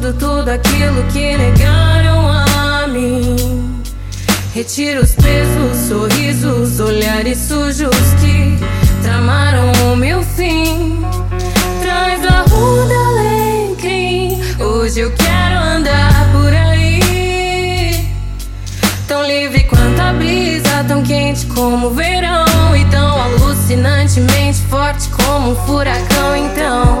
tudo aquilo que negaram a mim. Retiro os pesos, sorrisos, olhares sujos que tramaram o meu fim. Traz a ruda alecrim, hoje eu quero andar por aí. Tão livre quanto a brisa, tão quente como o verão, e tão alucinantemente forte como um furacão. Então,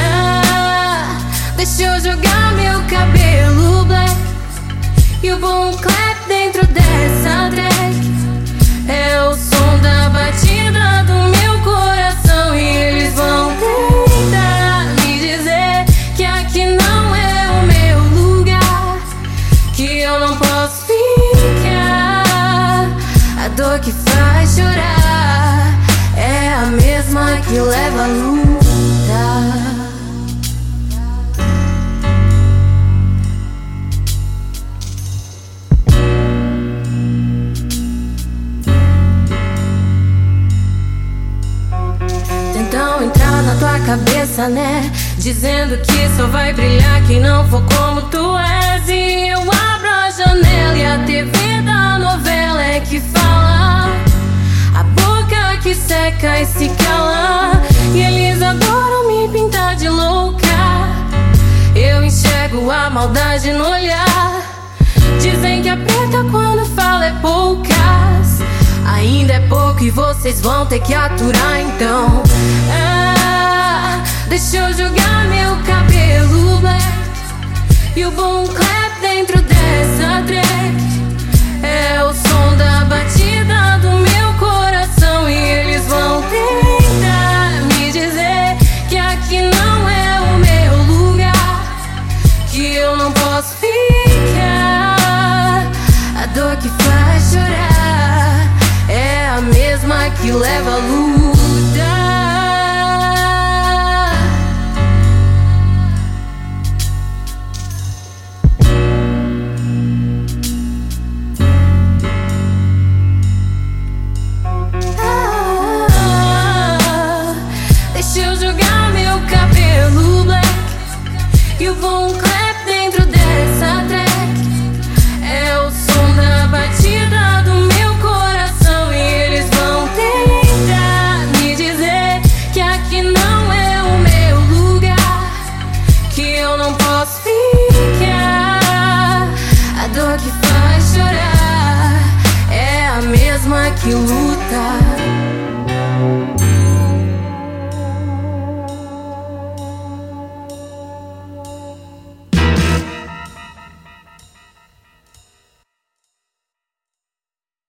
deixa eu jogar meu cabelo black e o boom clap dentro dessa track. É o som da batida do meu coração, e eles vão tentar me dizer que aqui não é o meu lugar, que eu não posso ficar. A dor que faz chorar é a mesma que leva a lutar. Tentam entrar na tua cabeça, né? Dizendo que só vai brilhar quem não for como tu és. E eu abro a janela e a TV da novela é que fala, a boca que seca e se cala. E eles adoram me pintar de louca, eu enxergo a maldade no olhar. Dizem que a preta quando fala é poucas, ainda é pouco e vocês vão ter que aturar. Então, deixa eu jogar meu cabelo black e o boom clap dentro dessa track. É o som da batida do meu coração, e eles vão tentar me dizer que aqui não é o meu lugar, que eu não posso ficar. A dor que faz chorar é a mesma que leva a lutar. Deixa eu jogar meu cabelo black e o boom clap dentro dessa track. É o som da batida do meu coração, e eles vão tentar me dizer que aqui não é o meu lugar, que eu não posso ficar. A dor que faz chorar é a mesma que luta.